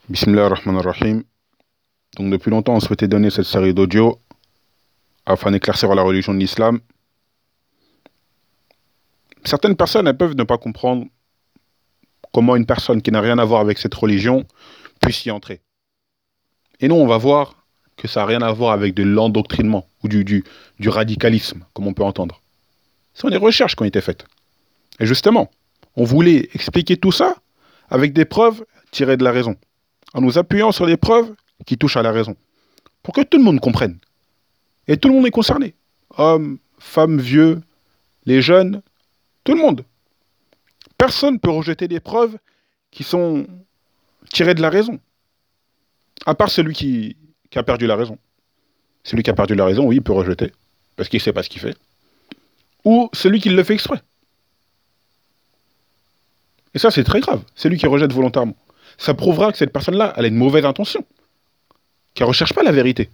Bismillah ar-Rahman ar-Rahim. Donc depuis longtemps, on souhaitait donner cette série d'audio afin d'éclaircir la religion de l'islam. Certaines personnes, elles peuvent ne pas comprendre comment une personne qui n'a rien à voir avec cette religion puisse y entrer. Et nous, on va voir que ça n'a rien à voir avec de l'endoctrinement ou du radicalisme, comme on peut entendre. Ce sont des recherches qui ont été faites. Et justement, on voulait expliquer tout ça avec des preuves tirées de la raison, en nous appuyant sur des preuves qui touchent à la raison, pour que tout le monde comprenne. Et tout le monde est concerné. Hommes, femmes, vieux, les jeunes, tout le monde. Personne ne peut rejeter des preuves qui sont tirées de la raison. À part celui qui a perdu la raison. Celui qui a perdu la raison, oui, il peut rejeter, parce qu'il ne sait pas ce qu'il fait. Ou celui qui le fait exprès. Et ça, c'est très grave. Celui qui rejette volontairement. Ça prouvera que cette personne-là, elle a une mauvaise intention. Qu'elle ne recherche pas la vérité.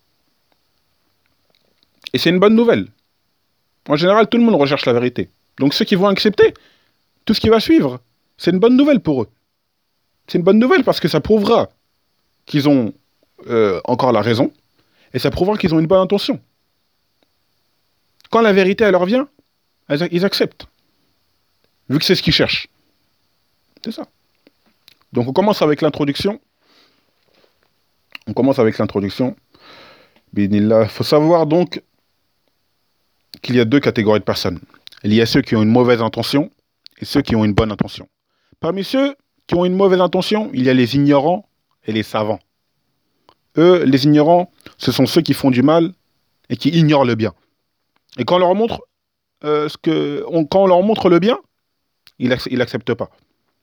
Et c'est une bonne nouvelle. En général, tout le monde recherche la vérité. Donc ceux qui vont accepter tout ce qui va suivre, c'est une bonne nouvelle pour eux. C'est une bonne nouvelle parce que ça prouvera qu'ils ont encore la raison, et ça prouvera qu'ils ont une bonne intention. Quand la vérité, elle leur vient, ils acceptent. Vu que c'est ce qu'ils cherchent. C'est ça. Donc on commence avec l'introduction. Il faut savoir donc qu'il y a deux catégories de personnes. Il y a ceux qui ont une mauvaise intention et ceux qui ont une bonne intention. Parmi ceux qui ont une mauvaise intention, il y a les ignorants et les savants. Eux, les ignorants, ce sont ceux qui font du mal et qui ignorent le bien. Et quand on leur montre, quand on leur montre le bien, ils n'acceptent pas.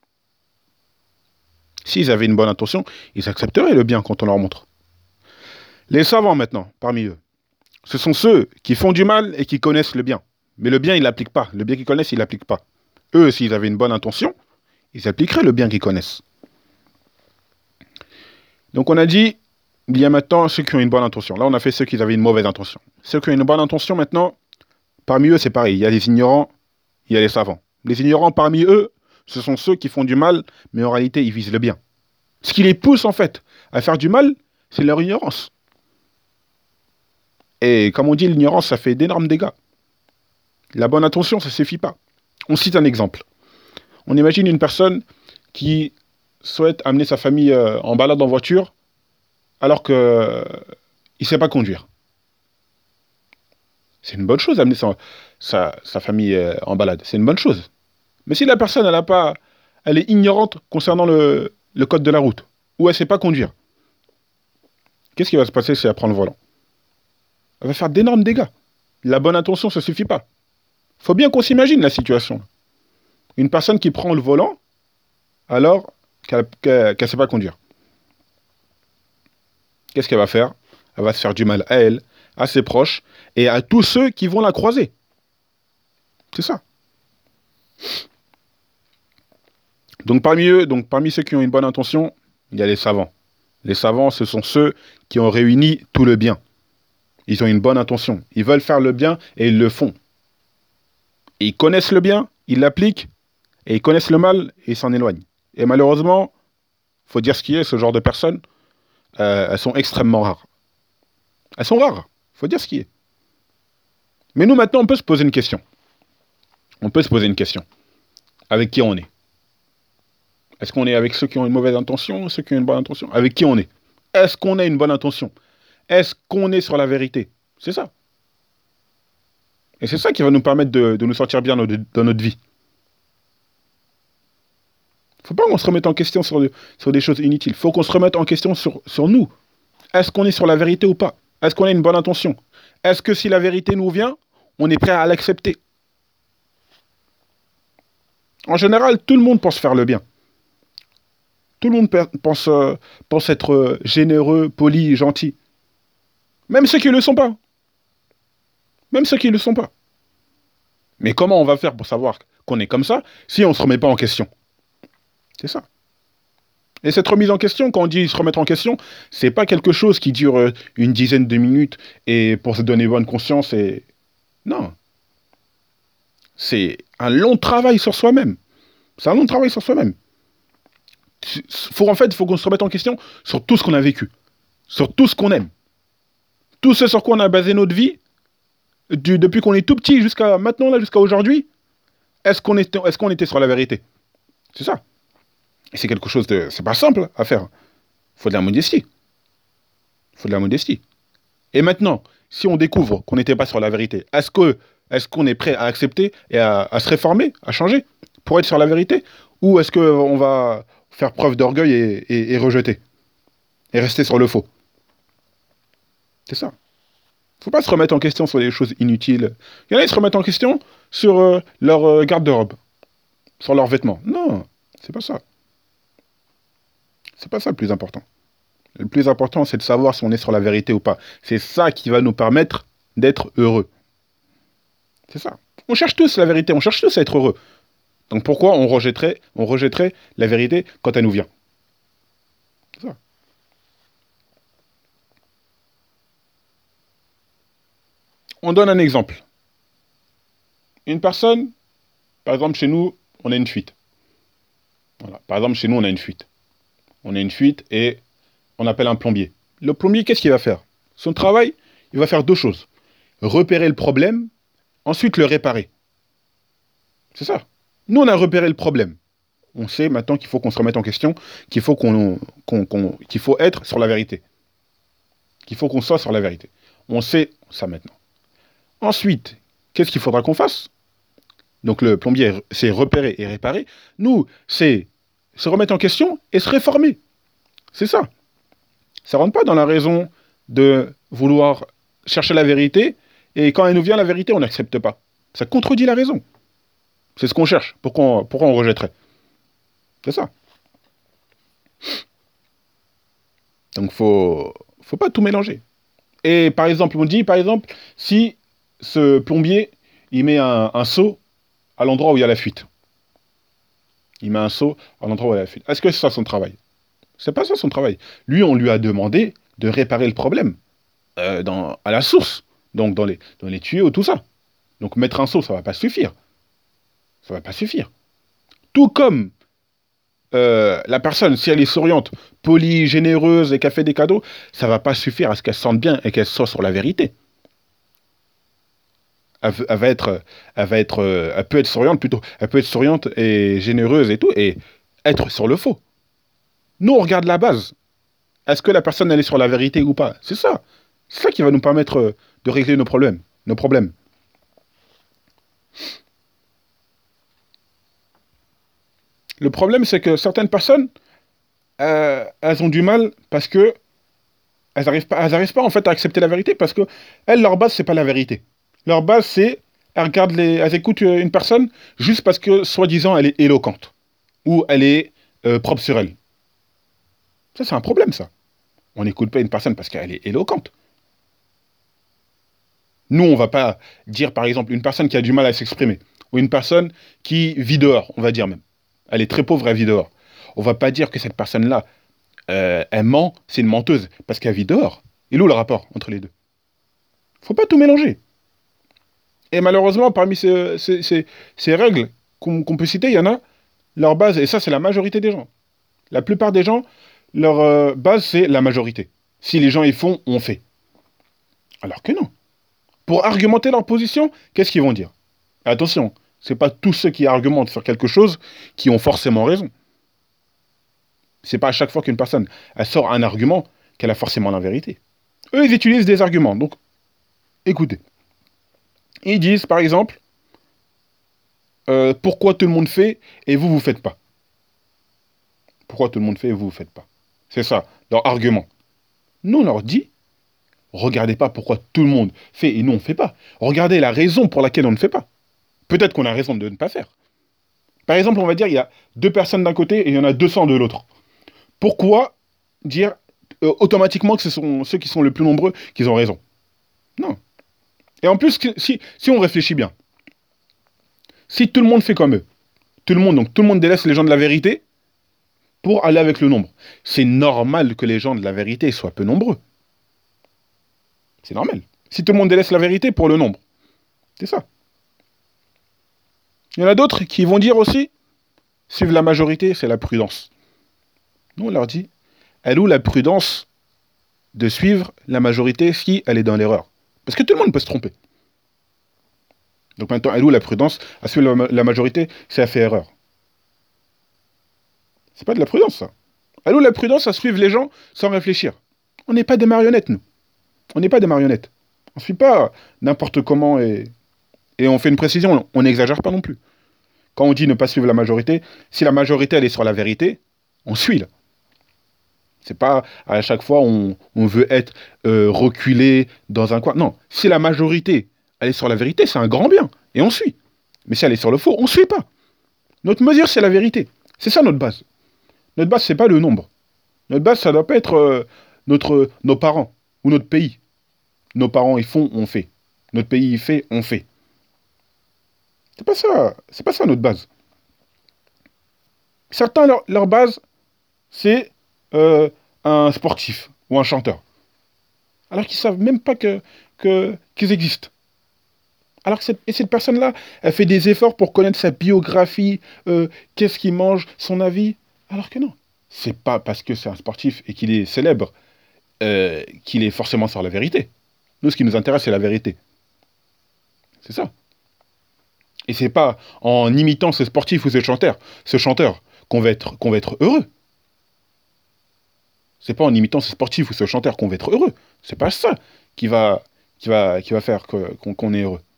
S'ils avaient une bonne intention, ils accepteraient le bien quand on leur montre. Les savants maintenant, parmi eux, ce sont ceux qui font du mal et qui connaissent le bien. Mais le bien, ils ne l'appliquent pas. Le bien qu'ils connaissent, ils ne l'appliquent pas. Eux, s'ils avaient une bonne intention, ils appliqueraient le bien qu'ils connaissent. Donc on a dit, il y a maintenant ceux qui ont une bonne intention. Là, on a fait ceux qui avaient une mauvaise intention. Ceux qui ont une bonne intention, maintenant, parmi eux, c'est pareil. Il y a les ignorants, il y a les savants. Les ignorants, parmi eux, ce sont ceux qui font du mal, mais en réalité, ils visent le bien. Ce qui les pousse, en fait, à faire du mal, c'est leur ignorance. Et comme on dit, l'ignorance, ça fait d'énormes dégâts. La bonne intention, ça ne suffit pas. On cite un exemple. On imagine une personne qui souhaite amener sa famille en balade en voiture alors qu'il ne sait pas conduire. C'est une bonne chose d'amener sa famille en balade. C'est une bonne chose. Mais si la personne, elle est ignorante concernant le code de la route, ou elle ne sait pas conduire, qu'est-ce qui va se passer si elle prend le volant? Elle va faire d'énormes dégâts. La bonne intention, ça ne suffit pas. Il faut bien qu'on s'imagine la situation. Une personne qui prend le volant alors qu'elle ne sait pas conduire. Qu'est-ce qu'elle va faire? Elle va se faire du mal à elle, à ses proches et à tous ceux qui vont la croiser. C'est ça. Donc parmi ceux qui ont une bonne intention, il y a les savants. Les savants, ce sont ceux qui ont réuni tout le bien. Ils ont une bonne intention. Ils veulent faire le bien et ils le font. Et ils connaissent le bien, ils l'appliquent, et ils connaissent le mal et ils s'en éloignent. Et malheureusement, il faut dire ce qui est, ce genre de personnes, elles sont extrêmement rares. Elles sont rares, il faut dire ce qui est. Mais nous, maintenant, on peut se poser une question. Avec qui on est? Est-ce qu'on est avec ceux qui ont une mauvaise intention ou ceux qui ont une bonne intention? Avec qui on est? Est-ce qu'on a une bonne intention? Est-ce qu'on est sur la vérité? C'est ça. Et c'est ça qui va nous permettre de nous sentir bien dans notre vie. Il ne faut pas qu'on se remette en question sur des choses inutiles. Il faut qu'on se remette en question sur nous. Est-ce qu'on est sur la vérité ou pas? Est-ce qu'on a une bonne intention? Est-ce que si la vérité nous vient, on est prêt à l'accepter? En général, tout le monde pense faire le bien. Tout le monde pense être généreux, poli, gentil. Même ceux qui ne le sont pas. Mais comment on va faire pour savoir qu'on est comme ça si on ne se remet pas en question? C'est ça. Et cette remise en question, quand on dit se remettre en question, c'est pas quelque chose qui dure une dizaine de minutes et pour se donner bonne conscience et... Non. C'est un long travail sur soi-même. il faut qu'on se remette en question sur tout ce qu'on a vécu, sur tout ce qu'on aime, tout ce sur quoi on a basé notre vie, depuis qu'on est tout petit jusqu'à maintenant, là, jusqu'à aujourd'hui. Est-ce qu'on était sur la vérité? C'est ça. Et c'est quelque chose de... C'est pas simple à faire. Il faut de la modestie. Il faut de la modestie. Et maintenant, si on découvre qu'on n'était pas sur la vérité, est-ce qu'on est prêt à accepter et à se réformer, à changer, pour être sur la vérité? Ou est-ce qu'on va faire preuve d'orgueil et rejeter? Et rester sur le faux? C'est ça. Il ne faut pas se remettre en question sur des choses inutiles. Il y en a qui se remettent en question sur leur garde-robe, sur leurs vêtements. Non, c'est pas ça. C'est pas ça le plus important. Le plus important, c'est de savoir si on est sur la vérité ou pas. C'est ça qui va nous permettre d'être heureux. C'est ça. On cherche tous la vérité, on cherche tous à être heureux. Donc pourquoi on rejetterait la vérité quand elle nous vient? C'est ça. On donne un exemple. Une personne, par exemple chez nous, on a une fuite. Voilà. Par exemple chez nous, on a une fuite. On a une fuite et on appelle un plombier. Le plombier, qu'est-ce qu'il va faire? Son travail, il va faire deux choses. Repérer le problème, ensuite le réparer. C'est ça. Nous, on a repéré le problème. On sait maintenant qu'il faut qu'on se remette en question, qu'il faut qu'il faut être sur la vérité. Qu'il faut qu'on soit sur la vérité. On sait ça maintenant. Ensuite, qu'est-ce qu'il faudra qu'on fasse? Donc le plombier, c'est repérer et réparer. Nous, c'est se remettre en question et se réformer. C'est ça. Ça ne rentre pas dans la raison de vouloir chercher la vérité, et quand elle nous vient, la vérité, on n'accepte pas. Ça contredit la raison. C'est ce qu'on cherche. Pourquoi on rejetterait? C'est ça. Donc, faut pas tout mélanger. Et par exemple, on dit, si ce plombier, il met un seau à l'endroit où il y a la fuite. Il met un seau à l'endroit où il y a la fuite. Est-ce que c'est ça son travail? C'est pas ça son travail. Lui, on lui a demandé de réparer le problème à la source. Donc, dans les tuyaux, tout ça. Donc, mettre un seau, ça va pas suffire. Ça va pas suffire. Tout comme la personne, si elle est souriante, polie, généreuse et qu'elle fait des cadeaux, ça va pas suffire à ce qu'elle se sente bien et qu'elle soit sur la vérité. Elle peut être souriante plutôt. Elle peut être souriante et généreuse et tout, et être sur le faux. Nous, on regarde la base. Est-ce que la personne, elle est sur la vérité ou pas? C'est ça. C'est ça qui va nous permettre de régler nos problèmes. Le problème, c'est que certaines personnes, elles ont du mal parce que elles arrivent pas en fait à accepter la vérité, parce que elles, leur base, c'est pas la vérité. Leur base, c'est elles écoutent une personne juste parce que soi-disant elle est éloquente ou elle est propre sur elle. Ça, c'est un problème, ça. On n'écoute pas une personne parce qu'elle est éloquente. Nous, on va pas dire, par exemple, une personne qui a du mal à s'exprimer, ou une personne qui vit dehors, on va dire même. Elle est très pauvre, elle vit dehors. On va pas dire que cette personne-là, elle ment, c'est une menteuse, parce qu'elle vit dehors. Il est où le rapport entre les deux? Faut pas tout mélanger. Et malheureusement, parmi ces règles qu'on peut citer, il y en a, leur base, et ça c'est la majorité des gens. La plupart des gens, leur base c'est la majorité. Si les gens y font, on fait. Alors que non. Pour argumenter leur position, qu'est-ce qu'ils vont dire? Attention, c'est pas tous ceux qui argumentent sur quelque chose qui ont forcément raison. C'est pas à chaque fois qu'une personne elle sort un argument qu'elle a forcément la vérité. Eux, ils utilisent des arguments. Donc, écoutez. Ils disent, par exemple, pourquoi tout le monde fait et vous, vous faites pas? Pourquoi tout le monde fait et vous, vous faites pas? C'est ça, leur argument. Nous, on leur dit, regardez pas pourquoi tout le monde fait et nous, on ne fait pas. Regardez la raison pour laquelle on ne fait pas. Peut-être qu'on a raison de ne pas faire. Par exemple, on va dire, il y a 2 personnes d'un côté et il y en a 200 de l'autre. Pourquoi dire automatiquement que ce sont ceux qui sont les plus nombreux qui ont raison? Non. Et en plus, si on réfléchit bien, si tout le monde fait comme eux, tout le monde délaisse les gens de la vérité pour aller avec le nombre, c'est normal que les gens de la vérité soient peu nombreux. C'est normal. Si tout le monde délaisse la vérité pour le nombre, c'est ça. Il y en a d'autres qui vont dire aussi, suivre la majorité, c'est la prudence. Nous, on leur dit, elle où la prudence de suivre la majorité si elle est dans l'erreur. Parce que tout le monde peut se tromper. Donc maintenant, elle où la prudence à suivre la majorité si elle fait erreur. C'est pas de la prudence, ça. Elle où la prudence à suivre les gens sans réfléchir. On n'est pas des marionnettes, nous. On n'est pas des marionnettes. On ne suit pas n'importe comment et on fait une précision. On n'exagère pas non plus. Quand on dit ne pas suivre la majorité, si la majorité elle est sur la vérité, on suit là. C'est pas à chaque fois on veut être reculé dans un coin. Non, si la majorité elle est sur la vérité, c'est un grand bien et on suit. Mais si elle est sur le faux, on ne suit pas. Notre mesure c'est la vérité. C'est ça notre base. Notre base c'est pas le nombre. Notre base ça doit pas être nos parents ou notre pays. Nos parents ils font, on fait. Notre pays il fait, on fait. C'est pas ça notre base. Certains leur base c'est un sportif ou un chanteur. Alors qu'ils savent même pas qu'ils existent. Alors que cette personne-là, elle fait des efforts pour connaître sa biographie, qu'est-ce qu'il mange, son avis. Alors que non. C'est pas parce que c'est un sportif et qu'il est célèbre qu'il est forcément sur la vérité. Nous, ce qui nous intéresse, c'est la vérité. C'est ça. Et c'est pas en imitant ce sportif ou ce chanteur qu'on va être heureux. C'est pas en imitant ce sportif ou ce chanteur qu'on va être heureux. C'est pas ça qui va faire qu'on est heureux.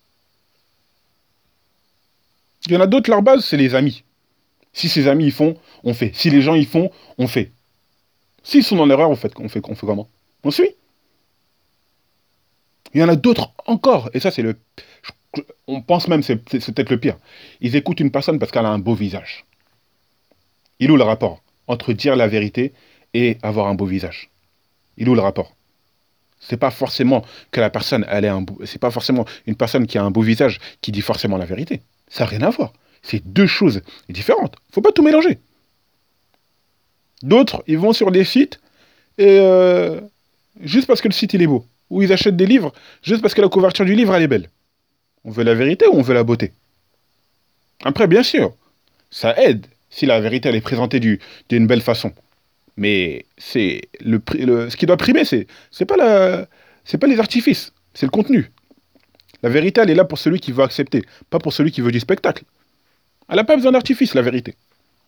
Il y en a d'autres, leur base, c'est les amis. Si ces amis ils font, on fait. Si les gens ils font, on fait. S'ils sont dans l'erreur, on fait comment? On suit. Il y en a d'autres encore, et ça c'est on pense même c'est peut-être le pire. Ils écoutent une personne parce qu'elle a un beau visage. Il est où le rapport entre dire la vérité et avoir un beau visage? Il est où le rapport? C'est pas forcément que la personne, c'est pas forcément une personne qui a un beau visage qui dit forcément la vérité. Ça n'a rien à voir. C'est deux choses différentes. Faut pas tout mélanger. D'autres, ils vont sur des sites et juste parce que le site il est beau. Ou ils achètent des livres juste parce que la couverture du livre elle est belle. On veut la vérité ou on veut la beauté? Après, bien sûr, ça aide si la vérité elle est présentée d'une belle façon. Mais c'est ce qui doit primer, c'est pas les artifices, c'est le contenu. La vérité, elle est là pour celui qui veut accepter, pas pour celui qui veut du spectacle. Elle n'a pas besoin d'artifice, la vérité.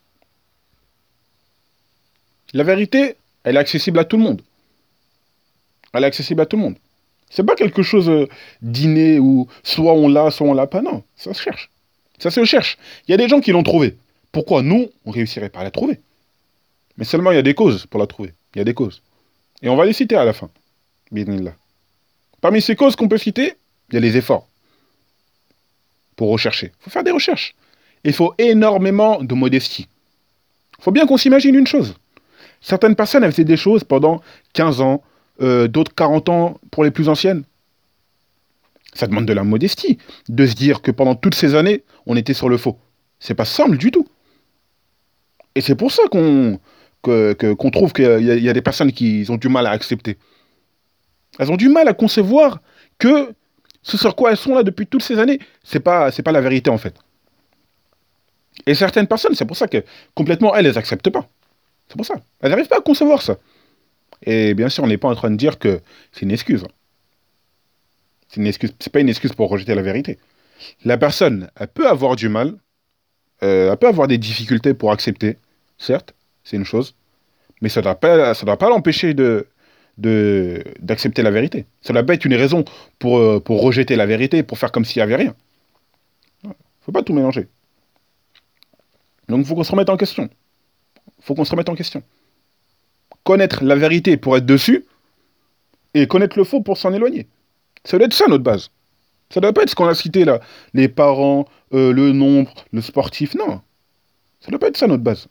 La vérité, elle est accessible à tout le monde. Elle est accessible à tout le monde. C'est pas quelque chose d'inné où soit on l'a pas. Non, ça se cherche. Ça se cherche. Il y a des gens qui l'ont trouvé. Pourquoi nous, on réussirait pas à la trouver? Mais seulement il y a des causes pour la trouver. Il y a des causes. Et on va les citer à la fin. Bismillah. Parmi ces causes qu'on peut citer, il y a les efforts. Pour rechercher. Il faut faire des recherches. Il faut énormément de modestie. Il faut bien qu'on s'imagine une chose. Certaines personnes, elles faisaient des choses pendant 15 ans, d'autres 40 ans pour les plus anciennes. Ça demande de la modestie, de se dire que pendant toutes ces années, on était sur le faux. C'est pas simple du tout. Et c'est pour ça qu'on trouve qu'il y a des personnes qui ont du mal à accepter. Elles ont du mal à concevoir que ce sur quoi elles sont là depuis toutes ces années, c'est pas la vérité en fait. Et certaines personnes, c'est pour ça que complètement elles acceptent pas. C'est pour ça. Elles n'arrivent pas à concevoir ça. Et bien sûr, on n'est pas en train de dire que c'est une excuse. C'est une excuse. C'est pas une excuse pour rejeter la vérité. La personne, elle peut avoir du mal, elle peut avoir des difficultés pour accepter, certes, c'est une chose, mais ça doit pas l'empêcher d'accepter la vérité. Ça doit pas être une raison pour rejeter la vérité, pour faire comme s'il n'y avait rien. Faut pas tout mélanger. Donc il faut qu'on se remette en question. Faut qu'on se remette en question. Connaître la vérité pour être dessus, et connaître le faux pour s'en éloigner. Ça doit être ça notre base. Ça doit pas être ce qu'on a cité là. Les parents, le nombre, le sportif. Non. Ça doit pas être ça notre base.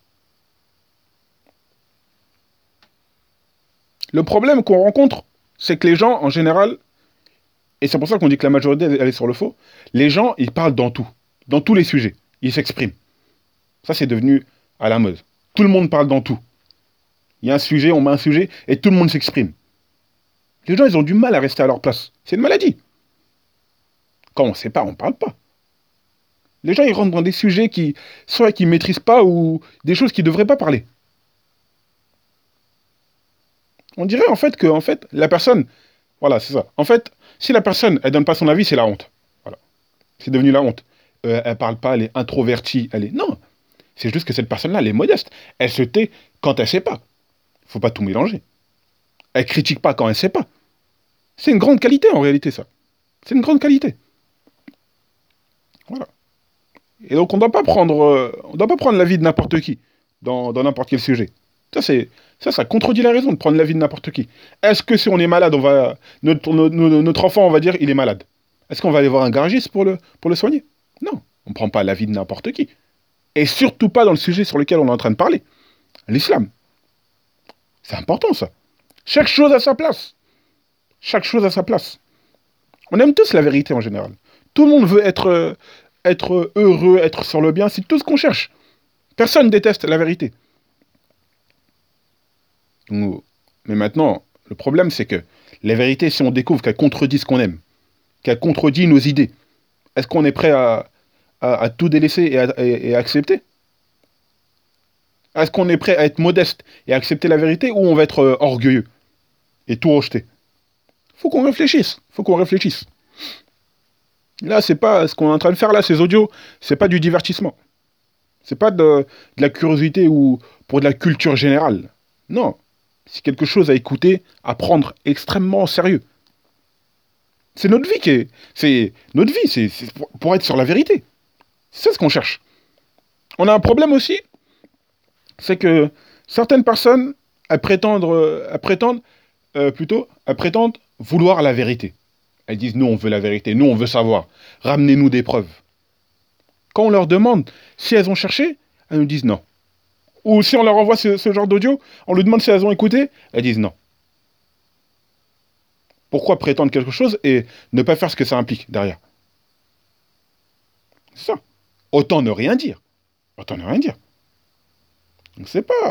Le problème qu'on rencontre, c'est que les gens, en général, et c'est pour ça qu'on dit que la majorité, elle est sur le faux, les gens, ils parlent dans tout. Dans tous les sujets. Ils s'expriment. Ça, c'est devenu à la mode. Tout le monde parle dans tout. Il y a un sujet, on met un sujet, et tout le monde s'exprime. Les gens, ils ont du mal à rester à leur place. C'est une maladie. Quand on ne sait pas, on ne parle pas. Les gens, ils rentrent dans des sujets soit qu'ils ne maîtrisent pas, ou des choses qu'ils ne devraient pas parler. On dirait en fait que la personne, voilà, c'est ça. En fait, si la personne, elle donne pas son avis, c'est la honte. Voilà. C'est devenu la honte. Elle parle pas, elle est introvertie, elle est... Non, c'est juste que cette personne-là, elle est modeste. Elle se tait quand elle sait pas. Faut pas tout mélanger. Elle critique pas quand elle sait pas. C'est une grande qualité en réalité, ça. C'est une grande qualité. Voilà. Et donc on doit pas prendre l'avis de n'importe qui dans n'importe quel sujet. Ça contredit la raison de prendre l'avis de n'importe qui. Est-ce que si on est malade, notre enfant, on va dire, il est malade. Est-ce qu'on va aller voir un garagiste pour le soigner? Non, on ne prend pas l'avis de n'importe qui. Et surtout pas dans le sujet sur lequel on est en train de parler. L'islam. C'est important ça. Chaque chose à sa place. Chaque chose à sa place. On aime tous la vérité en général. Tout le monde veut être heureux, être sur le bien. C'est tout ce qu'on cherche. Personne déteste la vérité. Mais maintenant, le problème, c'est que la vérité, si on découvre qu'elle contredit ce qu'on aime, qu'elle contredit nos idées, est-ce qu'on est prêt à tout délaisser et à accepter? Est-ce qu'on est prêt à être modeste et à accepter la vérité, ou on va être orgueilleux et tout rejeter? Faut qu'on réfléchisse. Faut qu'on réfléchisse. Là, c'est pas ce qu'on est en train de faire là, ces audios, c'est pas du divertissement. C'est pas de la curiosité ou pour de la culture générale. Non. C'est quelque chose à écouter, à prendre extrêmement au sérieux. C'est notre vie qui est. C'est notre vie, c'est pour être sur la vérité. C'est ce qu'on cherche. On a un problème aussi, c'est que certaines personnes, elles prétendent vouloir la vérité. Elles disent, nous, on veut la vérité, nous, on veut savoir. Ramenez-nous des preuves. Quand on leur demande si elles ont cherché, elles nous disent non. Ou si on leur envoie ce genre d'audio, on leur demande si elles ont écouté, elles disent non. Pourquoi prétendre quelque chose et ne pas faire ce que ça implique derrière? C'est ça. Autant ne rien dire. Autant ne rien dire. Donc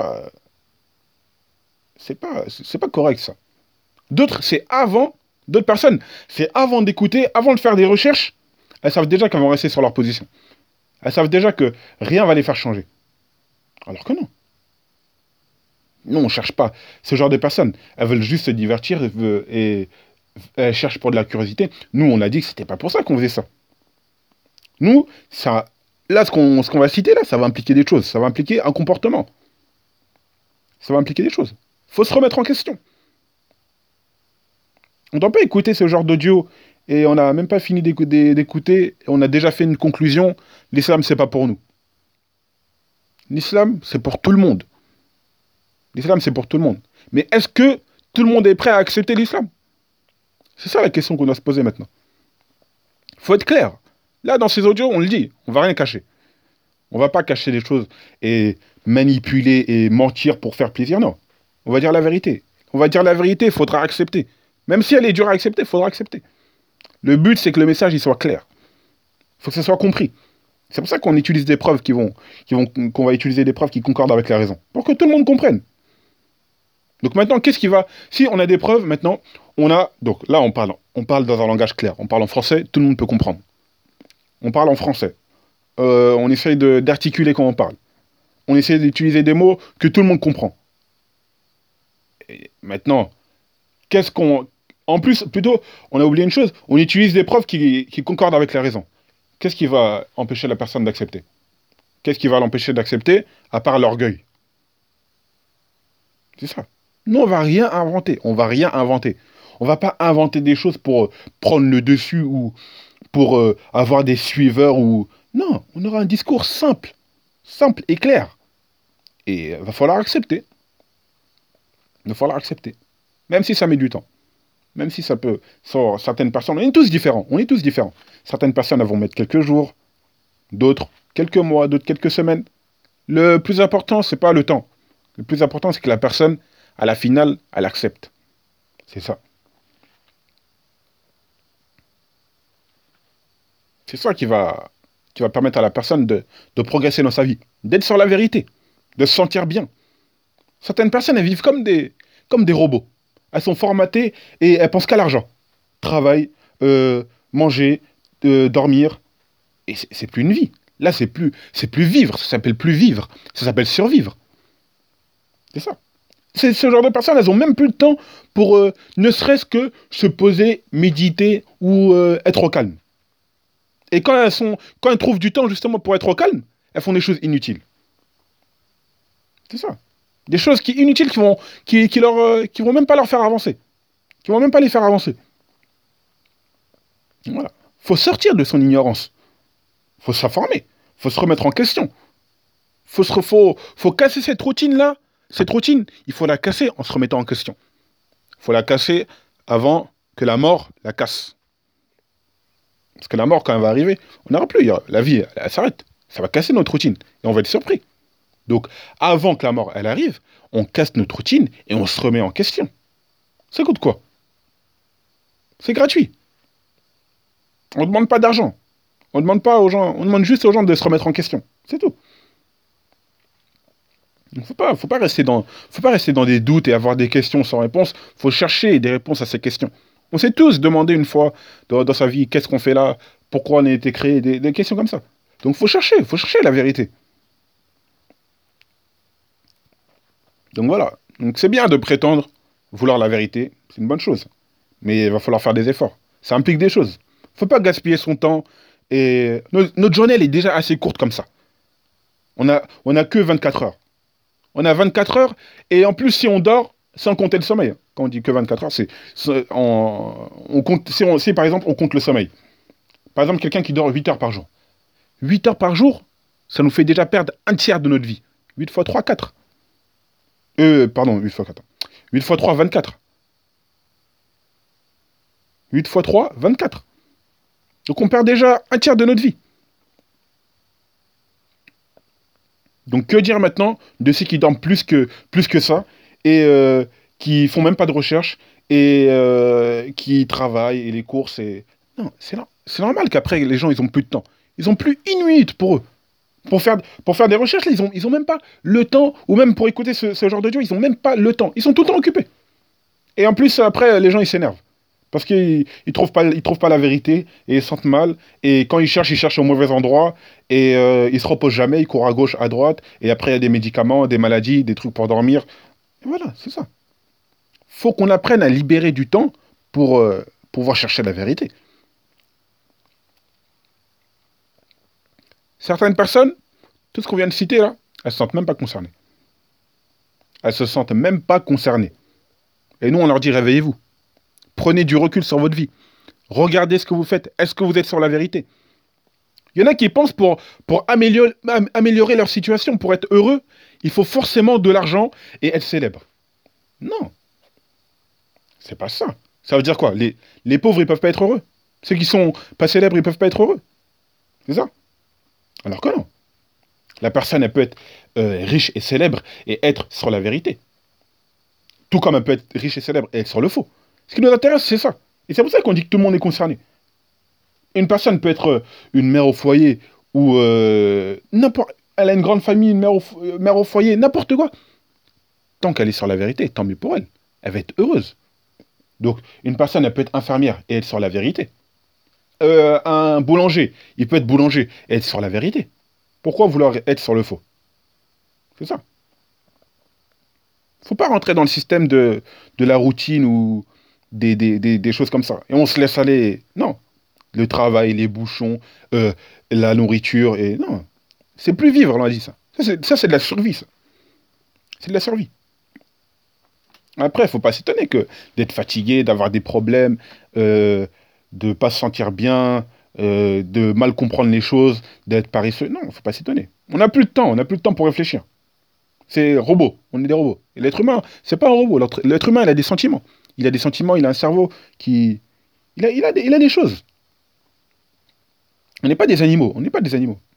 c'est pas correct ça. D'autres personnes, c'est avant d'écouter, avant de faire des recherches, elles savent déjà qu'elles vont rester sur leur position. Elles savent déjà que rien va les faire changer. Alors que non. Nous, on ne cherche pas ce genre de personnes. Elles veulent juste se divertir et elles cherchent pour de la curiosité. Nous, on a dit que c'était pas pour ça qu'on faisait ça. Nous, ça, là, ce qu'on va citer, là, ça va impliquer des choses. Ça va impliquer un comportement. Ça va impliquer des choses. Faut se remettre en question. On ne doit pas écouter ce genre d'audio et on n'a même pas fini d'écouter. On a déjà fait une conclusion. L'islam, c'est pas pour nous. L'islam, c'est pour tout le monde. L'islam, c'est pour tout le monde. Mais est-ce que tout le monde est prêt à accepter l'islam? C'est ça la question qu'on doit se poser maintenant. Il faut être clair. Là, dans ces audios, on le dit, on va rien cacher. On va pas cacher les choses et manipuler et mentir pour faire plaisir, non. On va dire la vérité. On va dire la vérité, il faudra accepter. Même si elle est dure à accepter, il faudra accepter. Le but, c'est que le message il soit clair. Il faut que ça soit compris. C'est pour ça qu'on utilise des preuves qu'on va utiliser des preuves qui concordent avec la raison. Pour que tout le monde comprenne. Donc maintenant, qu'est-ce qui va... Si on a des preuves, maintenant, donc là, on parle dans un langage clair. On parle en français, tout le monde peut comprendre. On parle en français. On essaye d'articuler quand on parle. On essaie d'utiliser des mots que tout le monde comprend. Et maintenant, en plus, plutôt, on a oublié une chose. On utilise des preuves qui concordent avec la raison. Qu'est-ce qui va empêcher la personne d'accepter? Qu'est-ce qui va l'empêcher d'accepter, à part l'orgueil? C'est ça. Nous, on va rien inventer. On va rien inventer. On va pas inventer des choses pour prendre le dessus ou pour avoir des suiveurs ou... Non, on aura un discours simple. Simple et clair. Et il va falloir accepter. Il va falloir accepter. Même si ça met du temps. Même si ça peut... Sur certaines personnes, on est tous différents. On est tous différents. Certaines personnes elles vont mettre quelques jours. D'autres, quelques mois. D'autres, quelques semaines. Le plus important, c'est pas le temps. Le plus important, c'est que la personne, à la finale, elle accepte. C'est ça. C'est ça qui va permettre à la personne de progresser dans sa vie. D'être sur la vérité. De se sentir bien. Certaines personnes, elles vivent comme des robots. Elles sont formatées et elles pensent qu'à l'argent. Travail, manger, dormir. Et c'est plus une vie. Là, c'est plus vivre. Ça s'appelle plus vivre. Ça s'appelle survivre. C'est ça. C'est ce genre de personnes, elles ont même plus le temps pour ne serait-ce que se poser, méditer ou être au calme. Et quand elles trouvent du temps justement pour être au calme, elles font des choses inutiles. C'est ça. Des choses inutiles qui vont même pas leur faire avancer. Qui vont même pas les faire avancer. Voilà. Faut sortir de son ignorance. Faut s'informer. Faut se remettre en question. Faut casser cette routine-là. Cette routine, il faut la casser en se remettant en question. Il faut la casser avant que la mort la casse. Parce que la mort, quand elle va arriver, on n'aura plus. La vie, elle s'arrête. Ça va casser notre routine. Et on va être surpris. Donc, avant que la mort, elle arrive, on casse notre routine et on se remet en question. Ça coûte quoi? C'est gratuit. On ne demande pas d'argent. On demande pas aux gens, on demande juste aux gens de se remettre en question. C'est tout. Donc, faut pas rester dans des doutes et avoir des questions sans réponse. Faut chercher des réponses à ces questions. On s'est tous demandé une fois dans sa vie, qu'est-ce qu'on fait là? Pourquoi on a été créé? Des questions comme ça. Donc, faut chercher la vérité. Donc voilà. Donc c'est bien de prétendre vouloir la vérité, c'est une bonne chose. Mais il va falloir faire des efforts. Ça implique des choses. Faut pas gaspiller son temps. Et notre journée, elle est déjà assez courte comme ça. On a que 24 heures. On a 24 heures, et en plus, si on dort, sans compter le sommeil. Quand on dit que 24 heures, on compte, si par exemple, on compte le sommeil. Par exemple, quelqu'un qui dort 8 heures par jour. 8 heures par jour, ça nous fait déjà perdre un tiers de notre vie. 8 fois 3, 4. Pardon, 8 fois 4. 8 fois 3, 24. 8 fois 3, 24. Donc on perd déjà un tiers de notre vie. Donc que dire maintenant de ceux qui dorment plus que ça et qui font même pas de recherche et qui travaillent et les courses et... Non, c'est normal qu'après les gens ils ont plus de temps. Ils ont plus une minute pour eux. Pour faire des recherches, là, ils ont même pas le temps, ou même pour écouter ce genre d'audio, ils ont même pas le temps. Ils sont tout le temps occupés. Et en plus, après, les gens, ils s'énervent. Parce qu'ils trouvent pas la vérité, et ils se sentent mal. Et quand ils cherchent au mauvais endroit, et ils se reposent jamais, ils courent à gauche, à droite, et après, il y a des médicaments, des maladies, des trucs pour dormir. Et voilà, c'est ça. Faut qu'on apprenne à libérer du temps pour pouvoir chercher la vérité. Certaines personnes, tout ce qu'on vient de citer là, elles se sentent même pas concernées. Elles se sentent même pas concernées. Et nous, on leur dit réveillez-vous. Prenez du recul sur votre vie. Regardez ce que vous faites. Est-ce que vous êtes sur la vérité? Il y en a qui pensent pour améliorer leur situation, pour être heureux, il faut forcément de l'argent et être célèbre. Non, c'est pas ça. Ça veut dire quoi? Les pauvres, ils peuvent pas être heureux. Ceux qui sont pas célèbres, ils peuvent pas être heureux. C'est ça? Alors que non. La personne, elle peut être riche et célèbre et être sur la vérité. Tout comme elle peut être riche et célèbre et être sur le faux. Ce qui nous intéresse, c'est ça. Et c'est pour ça qu'on dit que tout le monde est concerné. Une personne peut être une mère au foyer ou n'importe. Elle a une grande famille, une mère au foyer, n'importe quoi. Tant qu'elle est sur la vérité, tant mieux pour elle. Elle va être heureuse. Donc, une personne, elle peut être infirmière et être sur la vérité. Un boulanger, il peut être boulanger et être sur la vérité. Pourquoi vouloir être sur le faux? C'est ça. Faut pas rentrer dans le système de la routine ou des choses comme ça. Et on se laisse aller. Non. Le travail, les bouchons, la nourriture, et non. C'est plus vivre, on a dit ça. Ça, c'est de la survie, ça. C'est de la survie. Après, il faut pas s'étonner que d'être fatigué, d'avoir des problèmes, de pas se sentir bien, de mal comprendre les choses, d'être paresseux. Non, faut pas s'étonner. On n'a plus de temps, on n'a plus de temps pour réfléchir. C'est robot, on est des robots. Et l'être humain, c'est pas un robot. L'être humain, il a des sentiments. Il a des sentiments, il a un cerveau qui... il a des choses. On n'est pas des animaux, on n'est pas des animaux.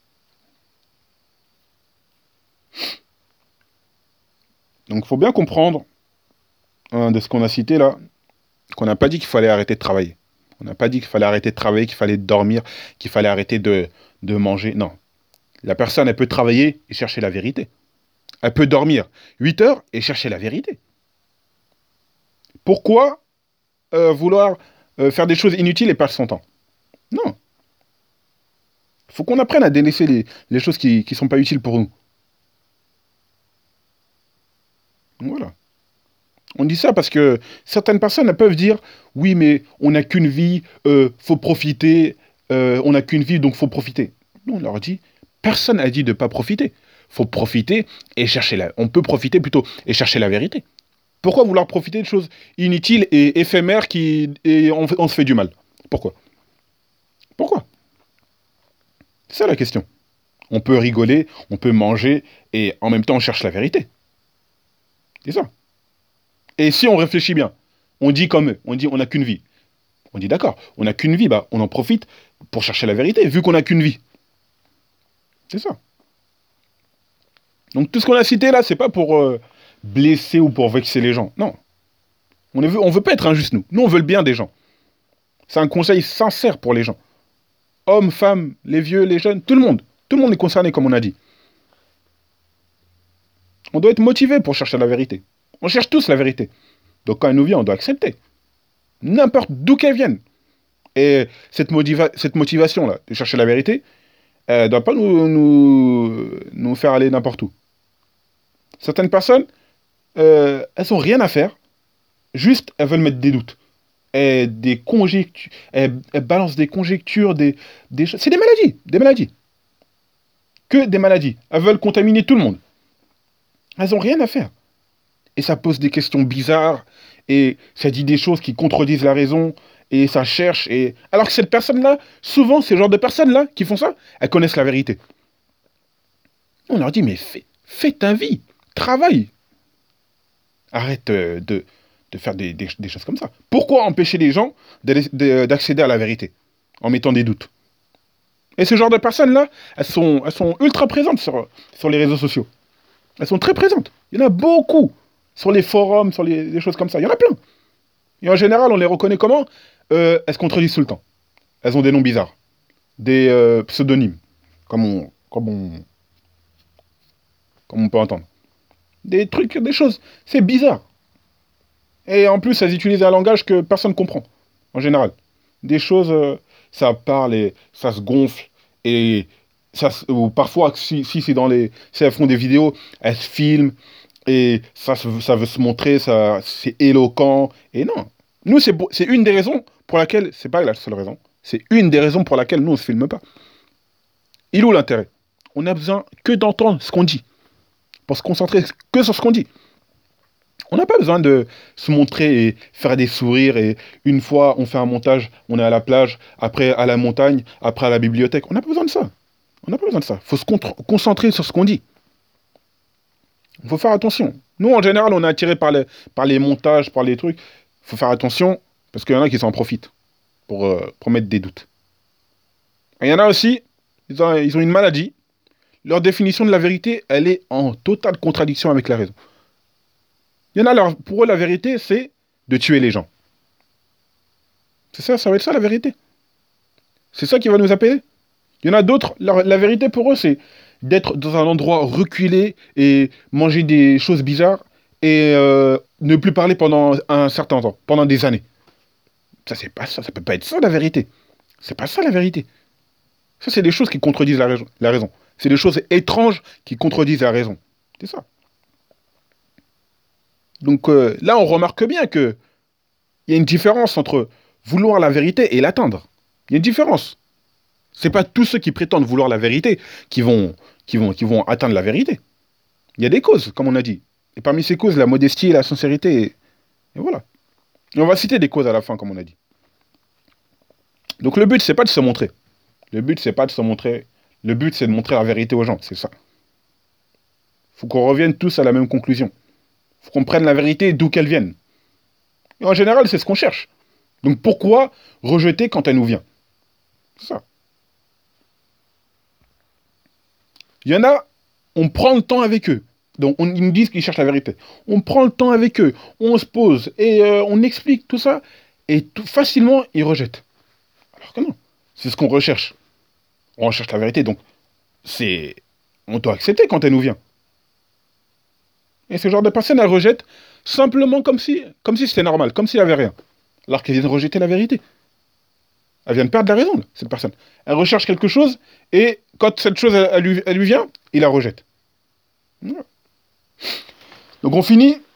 Donc il faut bien comprendre, hein, de ce qu'on a cité là, qu'on n'a pas dit qu'il fallait arrêter de travailler. On n'a pas dit qu'il fallait arrêter de travailler, qu'il fallait dormir, qu'il fallait arrêter de manger. Non. La personne, elle peut travailler et chercher la vérité. Elle peut dormir 8 heures et chercher la vérité. Pourquoi vouloir faire des choses inutiles et perdre son temps? Non. Il faut qu'on apprenne à délaisser les choses qui ne sont pas utiles pour nous. Voilà. On dit ça parce que certaines personnes elles peuvent dire oui, mais on n'a qu'une vie, faut profiter, on n'a qu'une vie, donc faut profiter. Nous, on leur dit personne n'a dit de ne pas profiter. Faut profiter et chercher la. On peut profiter plutôt et chercher la vérité. Pourquoi vouloir profiter de choses inutiles et éphémères et on se fait du mal? Pourquoi? Pourquoi? C'est ça la question. On peut rigoler, on peut manger et en même temps on cherche la vérité. C'est ça. Et si on réfléchit bien, on dit comme eux, on dit on n'a qu'une vie. On dit d'accord, on n'a qu'une vie, bah on en profite pour chercher la vérité, vu qu'on n'a qu'une vie. C'est ça. Donc tout ce qu'on a cité là, c'est pas pour blesser ou pour vexer les gens. Non. On veut pas être injuste, nous. Nous, on veut le bien des gens. C'est un conseil sincère pour les gens. Hommes, femmes, les vieux, les jeunes, tout le monde. Tout le monde est concerné, comme on a dit. On doit être motivé pour chercher la vérité. On cherche tous la vérité. Donc quand elle nous vient, on doit accepter. N'importe d'où qu'elle vienne. Et cette motivation-là, de chercher la vérité, elle ne doit pas nous faire aller n'importe où. Certaines personnes, elles n'ont rien à faire, juste elles veulent mettre des doutes. Et des conjectures, elles balancent des conjectures, des choses. C'est des maladies, des maladies. Que des maladies. Elles veulent contaminer tout le monde. Elles n'ont rien à faire. Et ça pose des questions bizarres, et ça dit des choses qui contredisent la raison, et ça cherche, et... Alors que cette personne-là, souvent, ces genres de personnes-là qui font ça, elles connaissent la vérité. On leur dit, mais fais ta vie, travaille. Arrête de faire des choses comme ça. Pourquoi empêcher les gens d'accéder à la vérité en mettant des doutes? Et ce genre de personnes-là, elles sont ultra présentes sur les réseaux sociaux. Elles sont très présentes. Il y en a beaucoup sur les forums, sur des choses comme ça. Il y en a plein. Et en général, on les reconnaît comment? Elles se contredisent tout le temps. Elles ont des noms bizarres. Des pseudonymes. Comme on peut entendre. Des trucs, des choses. C'est bizarre. Et en plus, elles utilisent un langage que personne ne comprend. En général. Des choses, ça parle et ça se gonfle. Et ou parfois, si c'est si elles font des vidéos, elles se filment. Et ça veut se montrer, c'est éloquent. Et non. Nous, c'est une des raisons pour laquelle, c'est pas la seule raison, c'est une des raisons pour laquelle nous, on ne se filme pas. Il est où l'intérêt? On n'a besoin que d'entendre ce qu'on dit. Pour se concentrer que sur ce qu'on dit. On n'a pas besoin de se montrer et faire des sourires. Et une fois, on fait un montage, on est à la plage, après à la montagne, après à la bibliothèque. On n'a pas besoin de ça. On n'a pas besoin de ça. Il faut se concentrer sur ce qu'on dit. Il faut faire attention. Nous, en général, on est attiré par les montages, par les trucs. Il faut faire attention, parce qu'il y en a qui s'en profitent pour mettre des doutes. Et il y en a aussi, ils ont une maladie. Leur définition de la vérité, elle est en totale contradiction avec la raison. Il y en a, pour eux, la vérité, c'est de tuer les gens. C'est ça, ça va être ça, la vérité. C'est ça qui va nous appeler. Il y en a d'autres, la vérité pour eux, c'est d'être dans un endroit reculé et manger des choses bizarres et ne plus parler pendant un certain temps, pendant des années. Ça, c'est pas ça, ça peut pas être ça, la vérité. C'est pas ça, la vérité. Ça, c'est des choses qui contredisent la raison. C'est des choses étranges qui contredisent la raison. C'est ça. Donc là, on remarque bien qu'il y a une différence entre vouloir la vérité et l'atteindre. Il y a une différence. C'est pas tous ceux qui prétendent vouloir la vérité qui vont atteindre la vérité. Il y a des causes, comme on a dit. Et parmi ces causes, la modestie et la sincérité. Et voilà. Et on va citer des causes à la fin, comme on a dit. Donc le but, c'est pas de se montrer. Le but, c'est pas de se montrer. Le but, c'est de montrer la vérité aux gens. C'est ça. Faut qu'on revienne tous à la même conclusion. Faut qu'on prenne la vérité d'où qu'elle vienne. Et en général, c'est ce qu'on cherche. Donc pourquoi rejeter quand elle nous vient? C'est ça. Il y en a, on prend le temps avec eux. Donc ils nous disent qu'ils cherchent la vérité. On prend le temps avec eux, on se pose et on explique tout ça. Et facilement, ils rejettent. Alors que non. C'est ce qu'on recherche. On recherche la vérité. Donc on doit accepter quand elle nous vient. Et ce genre de personnes, elles rejettent simplement comme si c'était normal, comme s'il n'y avait rien. Alors qu'elles viennent rejeter la vérité. Elle vient de perdre la raison, cette personne. Elle recherche quelque chose, et quand cette chose, elle lui vient, il la rejette. Voilà. Donc on finit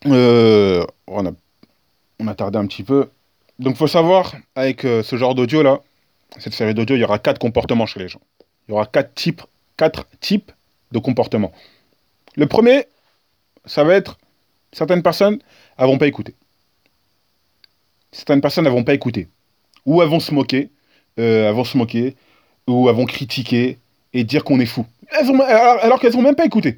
On a tardé un petit peu. Donc, il faut savoir, avec ce genre d'audio-là, cette série d'audio, il y aura 4 comportements chez les gens. Il y aura quatre types de comportements. Le premier, ça va être certaines personnes, elles vont pas écouter. Certaines personnes, elles vont pas écouter. Ou elles vont se moquer, ou elles vont critiquer et dire qu'on est fou. Alors qu'elles n'ont même pas écouté.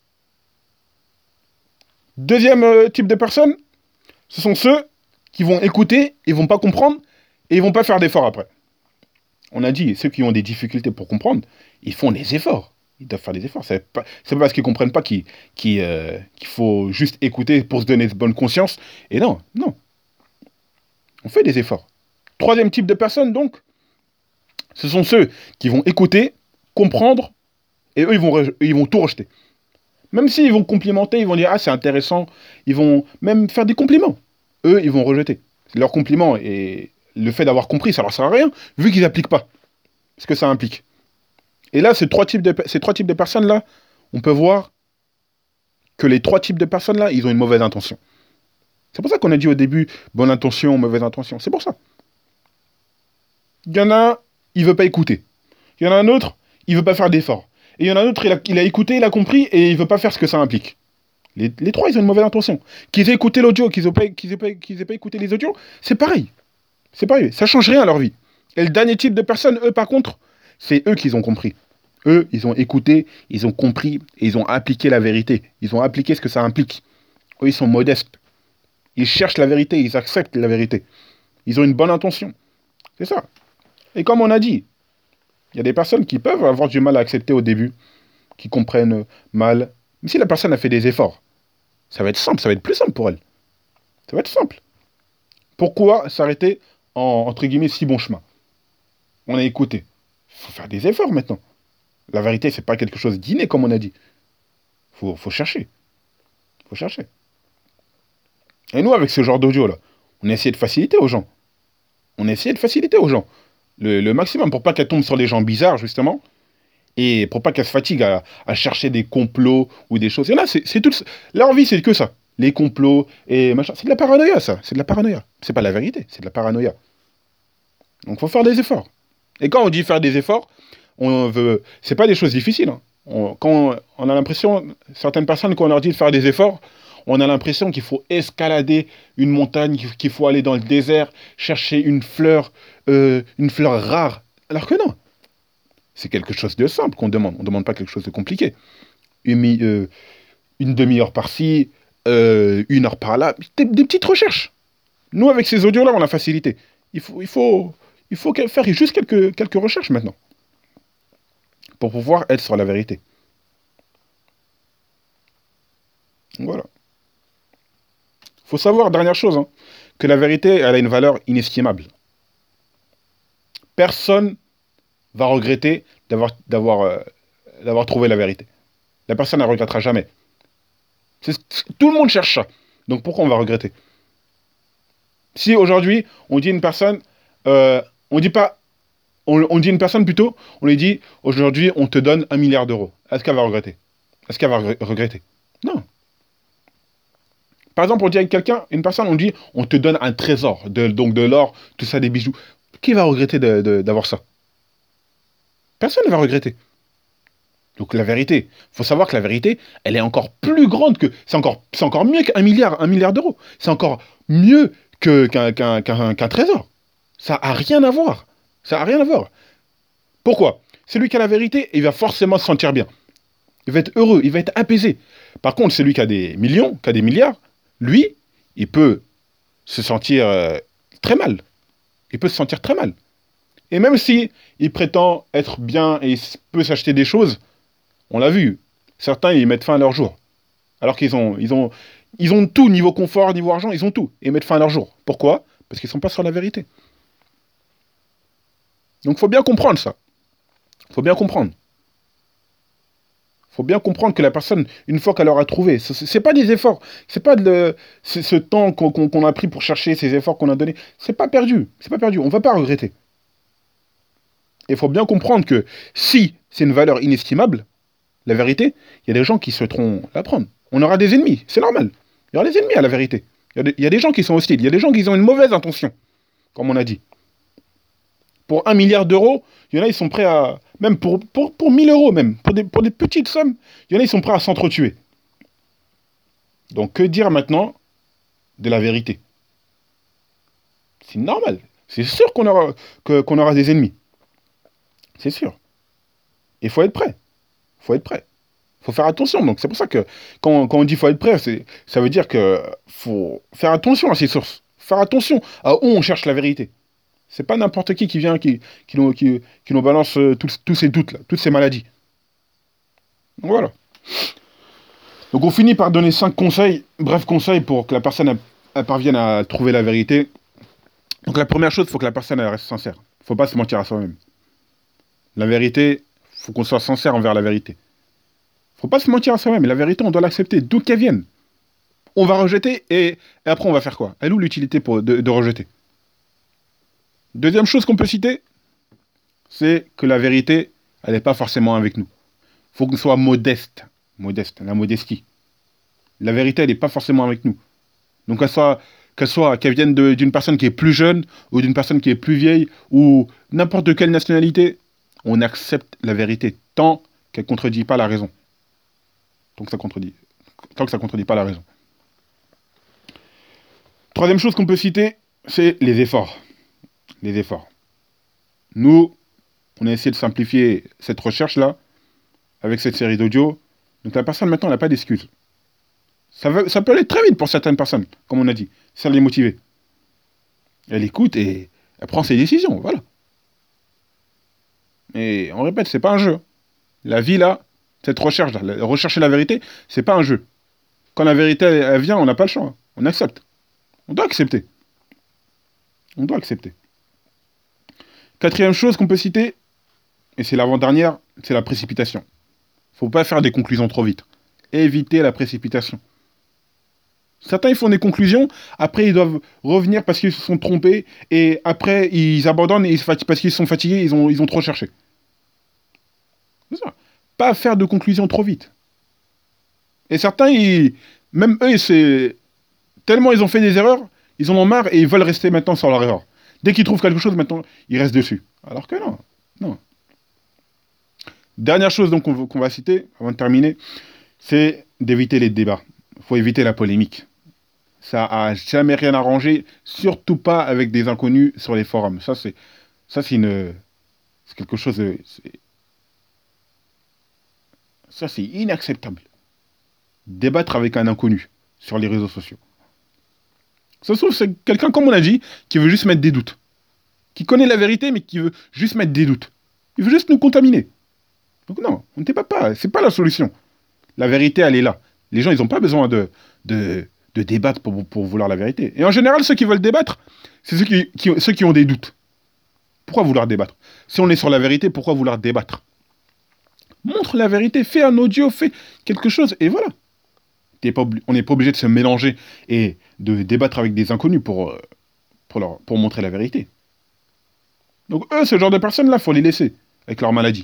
Deuxième type de personnes, ce sont ceux qui vont écouter, ils vont pas comprendre et ils vont pas faire d'efforts après. On a dit, ceux qui ont des difficultés pour comprendre, ils font des efforts. Ils doivent faire des efforts. C'est pas parce qu'ils comprennent pas qu'il faut juste écouter pour se donner de bonne conscience. Et non, non. On fait des efforts. Troisième type de personnes, donc, ce sont ceux qui vont écouter, comprendre, et eux, ils vont tout rejeter. Même s'ils vont complimenter, ils vont dire « Ah, c'est intéressant », ils vont même faire des compliments. Eux, ils vont rejeter. Leurs compliments et le fait d'avoir compris, ça leur sert à rien, vu qu'ils n'appliquent pas ce que ça implique. Et là, ces trois types de personnes-là, on peut voir que les 3 types de personnes-là, ils ont une mauvaise intention. C'est pour ça qu'on a dit au début, bonne intention, mauvaise intention. C'est pour ça. Il y en a un, il veut pas écouter. Il y en a un autre, il veut pas faire d'efforts. Et il y en a un autre, il a écouté, il a compris, et il veut pas faire ce que ça implique. Les 3, ils ont une mauvaise intention. Qu'ils aient écouté l'audio, qu'ils aient pas écouté les audios, c'est pareil. C'est pareil. Ça change rien à leur vie. Et le dernier type de personnes, eux, par contre, c'est eux qui ont compris. Eux, ils ont écouté, ils ont compris, et ils ont appliqué la vérité. Ils ont appliqué ce que ça implique. Eux, ils sont modestes. Ils cherchent la vérité, ils acceptent la vérité. Ils ont une bonne intention. C'est ça. Et comme on a dit, il y a des personnes qui peuvent avoir du mal à accepter au début, qui comprennent mal. Mais si la personne a fait des efforts, ça va être simple, ça va être plus simple pour elle. Ça va être simple. Pourquoi s'arrêter entre guillemets, si bon chemin? On a écouté. Il faut faire des efforts maintenant. La vérité, c'est pas quelque chose d'inné, comme on a dit. Faut chercher. Faut chercher. Et nous, avec ce genre d'audio-là, on a essayé de faciliter aux gens. On a essayé de faciliter aux gens. Le maximum, pour pas qu'elles tombent sur des gens bizarres, justement, et pour pas qu'elles se fatiguent à chercher des complots ou des choses. Et là, c'est tout. Leur vie, c'est que ça. Les complots et machin. C'est de la paranoïa, ça. C'est de la paranoïa. C'est pas la vérité, c'est de la paranoïa. Donc, faut faire des efforts. Et quand on dit faire des efforts, c'est pas des choses difficiles. Hein. Quand on a l'impression, certaines personnes, quand on leur dit de faire des efforts, on a l'impression qu'il faut escalader une montagne, qu'il faut aller dans le désert, chercher une fleur rare. Alors que non. C'est quelque chose de simple qu'on demande. On ne demande pas quelque chose de compliqué. Une demi-heure par-ci, 1 heure par-là. Des petites recherches. Nous, avec ces audios-là, on a facilité. Il faut faire juste quelques recherches maintenant. Pour pouvoir être sur la vérité. Voilà. Faut savoir, dernière chose, hein, que la vérité, elle a une valeur inestimable. Personne va regretter d'avoir trouvé la vérité. La personne ne regrettera jamais. Tout le monde cherche ça. Donc pourquoi on va regretter? Si aujourd'hui, on dit une personne, on dit une personne plutôt, on lui dit, aujourd'hui, on te donne 1 milliard d'euros. Est-ce qu'elle va regretter? Est-ce qu'elle va regretter? Non. Par exemple, on dit à quelqu'un, une personne, on dit, on te donne un trésor, donc de l'or, tout ça, des bijoux. Qui va regretter d'avoir ça? Personne ne va regretter. Donc la vérité, il faut savoir que la vérité, elle est encore plus grande que... C'est encore mieux qu'un milliard d'euros. C'est encore mieux qu'un trésor. Ça n'a rien à voir. Ça n'a rien à voir. Pourquoi? Celui qui a la vérité, il va forcément se sentir bien. Il va être heureux, il va être apaisé. Par contre, celui qui a des millions, qui a des milliards, lui, il peut se sentir très mal. Il peut se sentir très mal. Et même si il prétend être bien et il peut s'acheter des choses, on l'a vu, certains, ils mettent fin à leur jour. Alors qu'ils ont tout, niveau confort, niveau argent, ils ont tout. Et ils mettent fin à leur jour. Pourquoi? Parce qu'ils ne sont pas sur la vérité. Donc, il faut bien comprendre ça. Il faut bien comprendre. Il faut bien comprendre que la personne, une fois qu'elle aura trouvé, c'est pas des efforts, c'est pas ce temps qu'on a pris pour chercher, ces efforts qu'on a donnés, c'est pas perdu, on va pas regretter. Il faut bien comprendre que si c'est une valeur inestimable, la vérité, il y a des gens qui souhaiteront la prendre. On aura des ennemis, c'est normal. Il y aura des ennemis à la vérité. Il y a des gens qui sont hostiles. Il y a des gens qui ont une mauvaise intention, comme on a dit. Pour 1 milliard d'euros, il y en a, ils sont prêts à... Même pour 1000 euros, même. Pour des petites sommes, il y en a, ils sont prêts à s'entretuer. Donc, que dire maintenant de la vérité? C'est normal. C'est sûr qu'on aura des ennemis. C'est sûr. Il faut être prêt. Il faut être prêt. Il faut faire attention. Donc, c'est pour ça que quand on dit qu'il faut être prêt, ça veut dire qu'il faut faire attention à ces sources. Faire attention à où on cherche la vérité. C'est pas n'importe qui vient, qui nous balance tous ces doutes, là, toutes ces maladies. Donc, voilà. Donc, on finit par donner 5 conseils, brefs conseils, pour que la personne elle parvienne à trouver la vérité. Donc, la première chose, il faut que la personne elle reste sincère. Il ne faut pas se mentir à soi-même. La vérité, il faut qu'on soit sincère envers la vérité. Il ne faut pas se mentir à soi-même. La vérité, on doit l'accepter, d'où qu'elle vienne. On va rejeter et après, on va faire quoi? Elle est où l'utilité de rejeter? Deuxième chose qu'on peut citer, c'est que la vérité, elle n'est pas forcément avec nous. Il faut qu'on soit modeste. Modeste, la modestie. La vérité, elle n'est pas forcément avec nous. Donc qu'elle vienne d'une personne qui est plus jeune, ou d'une personne qui est plus vieille, ou n'importe quelle nationalité, on accepte la vérité tant qu'elle ne contredit pas la raison. Tant que ça ne contredit pas la raison. Troisième chose qu'on peut citer, c'est les efforts. Les efforts. Nous, on a essayé de simplifier cette recherche-là avec cette série d'audio. Donc la personne, maintenant, elle n'a pas d'excuses. Ça peut aller très vite pour certaines personnes, comme on a dit. Ça les motive. Elle écoute et elle prend ses décisions, voilà. Et on répète, c'est pas un jeu. La vie, là, cette recherche-là, rechercher la vérité, c'est pas un jeu. Quand la vérité, elle vient, on n'a pas le choix. On accepte. On doit accepter. On doit accepter. Quatrième chose qu'on peut citer, et c'est l'avant-dernière, c'est la précipitation. Faut pas faire des conclusions trop vite. Éviter la précipitation. Certains, ils font des conclusions, après, ils doivent revenir parce qu'ils se sont trompés, et après, ils abandonnent parce qu'ils sont fatigués, ils ont trop cherché. C'est ça. Pas faire de conclusions trop vite. Et certains, même eux, tellement ils ont fait des erreurs, ils en ont marre et ils veulent rester maintenant sur leur erreur. Dès qu'ils trouvent quelque chose, maintenant, ils restent dessus. Alors que non. Non. Dernière chose donc qu'on va citer, avant de terminer, c'est d'éviter les débats. Il faut éviter la polémique. Ça a jamais rien arrangé, surtout pas avec des inconnus sur les forums. C'est quelque chose de... Ça, c'est inacceptable. Débattre avec un inconnu sur les réseaux sociaux. Ça se trouve, c'est quelqu'un, comme on a dit, qui veut juste mettre des doutes. Qui connaît la vérité, mais qui veut juste mettre des doutes. Il veut juste nous contaminer. Donc non, on ne débat pas. C'est pas la solution. La vérité, elle est là. Les gens, ils n'ont pas besoin de débattre pour vouloir la vérité. Et en général, ceux qui veulent débattre, c'est ceux qui ont des doutes. Pourquoi vouloir débattre? Si on est sur la vérité, pourquoi vouloir débattre? Montre la vérité, fais un audio, fais quelque chose, et voilà. On n'est pas obligé de se mélanger et de débattre avec des inconnus pour montrer la vérité. Donc eux, ce genre de personnes-là, il faut les laisser avec leur maladie.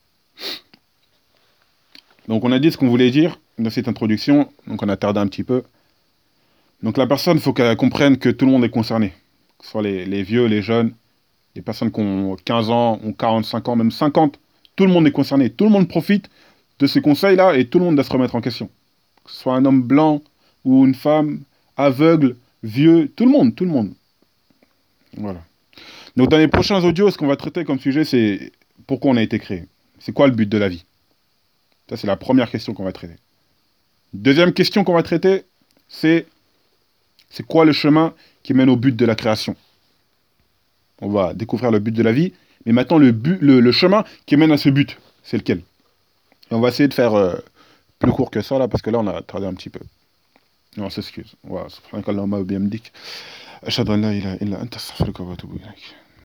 Donc on a dit ce qu'on voulait dire dans cette introduction, donc on a tardé un petit peu. Donc la personne, il faut qu'elle comprenne que tout le monde est concerné. Que ce soit les vieux, les jeunes, les personnes qui ont 15 ans, ont 45 ans, même 50. Tout le monde est concerné. Tout le monde profite de ces conseils-là et tout le monde doit se remettre en question. Que ce soit un homme blanc ou une femme, aveugle, vieux, tout le monde. Voilà. Donc dans les prochains audios, ce qu'on va traiter comme sujet, c'est pourquoi on a été créé. C'est quoi le but de la vie? Ça, c'est la première question qu'on va traiter. Deuxième question qu'on va traiter, c'est quoi le chemin qui mène au but de la création? On va découvrir le but de la vie, mais maintenant le chemin qui mène à ce but, c'est lequel? Et on va essayer de faire plus court que ça, là, parce que là, on a tardé un petit peu. Et on s'excuse. Voilà, subhanakallahumma wa bihamdik. Ashhadu an la ilaha illa anta astaghfiruka wa atubu ilaik.